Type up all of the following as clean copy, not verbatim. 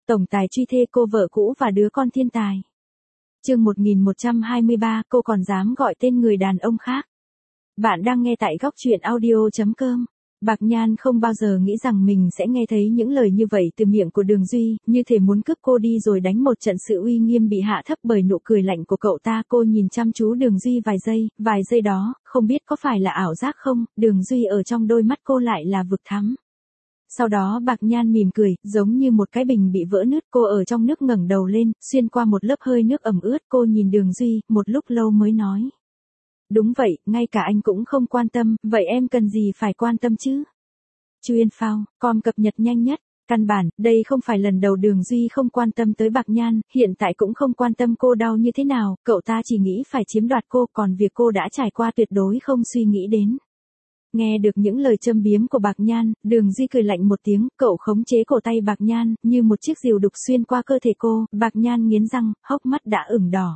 tổng tài truy thê cô vợ cũ và đứa con thiên tài. Chương 1123, cô còn dám gọi tên người đàn ông khác. Bạn đang nghe tại góc truyện audio.com. Bạc Nhan không bao giờ nghĩ rằng mình sẽ nghe thấy những lời như vậy từ miệng của Đường Duy, như thể muốn cướp cô đi rồi đánh một trận sự uy nghiêm bị hạ thấp bởi nụ cười lạnh của cậu ta. Cô nhìn chăm chú Đường Duy vài giây đó, không biết có phải là ảo giác không, Đường Duy ở trong đôi mắt cô lại là vực thẳm. Sau đó Bạc Nhan mỉm cười, giống như một cái bình bị vỡ nứt. Cô ở trong nước ngẩng đầu lên, xuyên qua một lớp hơi nước ẩm ướt. Cô nhìn Đường Duy, một lúc lâu mới nói. Đúng vậy, ngay cả anh cũng không quan tâm, vậy em cần gì phải quan tâm chứ? Chuyên phao, com cập nhật nhanh nhất. Căn bản, đây không phải lần đầu Đường Duy không quan tâm tới Bạc Nhan, hiện tại cũng không quan tâm cô đau như thế nào, cậu ta chỉ nghĩ phải chiếm đoạt cô, còn việc cô đã trải qua tuyệt đối không suy nghĩ đến. Nghe được những lời châm biếm của Bạc Nhan, Đường Duy cười lạnh một tiếng, cậu khống chế cổ tay Bạc Nhan, như một chiếc rìu đục xuyên qua cơ thể cô. Bạc Nhan nghiến răng, hốc mắt đã ửng đỏ.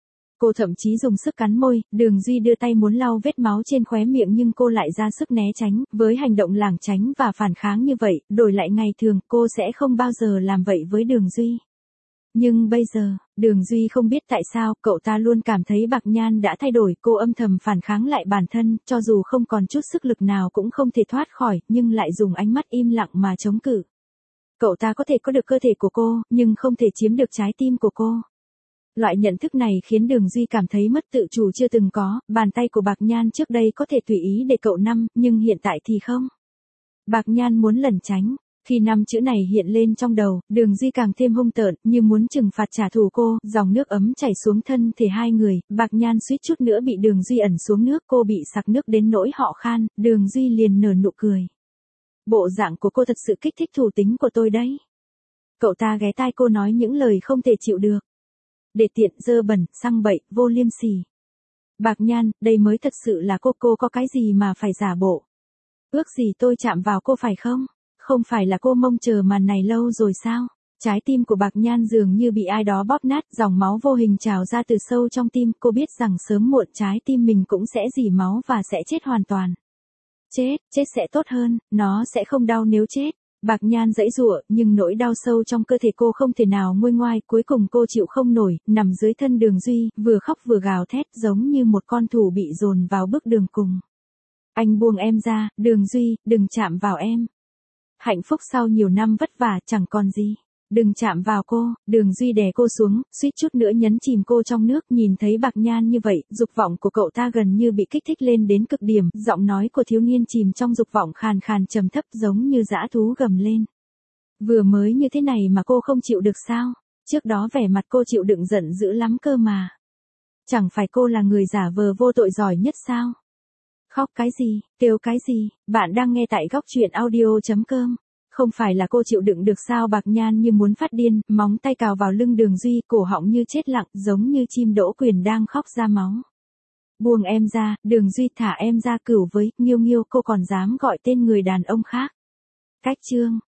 Cô thậm chí dùng sức cắn môi, Đường Duy đưa tay muốn lau vết máu trên khóe miệng nhưng cô lại ra sức né tránh, với hành động lảng tránh và phản kháng như vậy, đổi lại ngày thường, cô sẽ không bao giờ làm vậy với Đường Duy. Nhưng bây giờ, Đường Duy không biết tại sao, cậu ta luôn cảm thấy Bạc Nhan đã thay đổi, cô âm thầm phản kháng lại bản thân, cho dù không còn chút sức lực nào cũng không thể thoát khỏi, nhưng lại dùng ánh mắt im lặng mà chống cự. Cậu ta có thể có được cơ thể của cô, nhưng không thể chiếm được trái tim của cô. Loại nhận thức này khiến Đường Duy cảm thấy mất tự chủ chưa từng có, bàn tay của Bạc Nhan trước đây có thể tùy ý để cậu nắm, nhưng hiện tại thì không. Bạc Nhan muốn lẩn tránh, khi 5 chữ này hiện lên trong đầu, Đường Duy càng thêm hung tợn, như muốn trừng phạt trả thù cô, dòng nước ấm chảy xuống thân thể hai người, Bạc Nhan suýt chút nữa bị Đường Duy ẩn xuống nước, cô bị sặc nước đến nỗi họ khan, Đường Duy liền nở nụ cười. Bộ dạng của cô thật sự kích thích thú tính của tôi đấy. Cậu ta ghé tai cô nói những lời không thể chịu được. Để tiện, dơ bẩn, xăng bậy, vô liêm sỉ. Bạc Nhan, đây mới thật sự là cô có cái gì mà phải giả bộ. Ước gì tôi chạm vào cô phải không? Không phải là cô mong chờ màn này lâu rồi sao? Trái tim của Bạc Nhan dường như bị ai đó bóp nát, dòng máu vô hình trào ra từ sâu trong tim, cô biết rằng sớm muộn trái tim mình cũng sẽ rỉ máu và sẽ chết hoàn toàn. Chết sẽ tốt hơn, nó sẽ không đau nếu chết. Bạc Nhan giãy giụa, nhưng nỗi đau sâu trong cơ thể cô không thể nào nguôi ngoai, cuối cùng cô chịu không nổi, nằm dưới thân Đường Duy, vừa khóc vừa gào thét giống như một con thú bị dồn vào bước đường cùng. Anh buông em ra, Đường Duy, đừng chạm vào em. Hạnh phúc sau nhiều năm vất vả chẳng còn gì. Đừng chạm vào cô, Đường Duy đè cô xuống, suýt chút nữa nhấn chìm cô trong nước. Nhìn thấy Bạc Nhan như vậy, dục vọng của cậu ta gần như bị kích thích lên đến cực điểm, giọng nói của thiếu niên chìm trong dục vọng khàn khàn trầm thấp giống như dã thú gầm lên. Vừa mới như thế này mà cô không chịu được sao? Trước đó vẻ mặt cô chịu đựng giận dữ lắm cơ mà. Chẳng phải cô là người giả vờ vô tội giỏi nhất sao? Khóc cái gì, kêu cái gì, bạn đang nghe tại góc truyện audio.com. Không phải là cô chịu đựng được sao? Bạc Nhan như muốn phát điên, móng tay cào vào lưng Đường Duy, cổ họng như chết lặng, giống như chim đỗ quyền đang khóc ra máu. Buông em ra, Đường Duy, thả em ra. Cửu với, Nghiêu Nghiêu, cô còn dám gọi tên người đàn ông khác. Cách chương.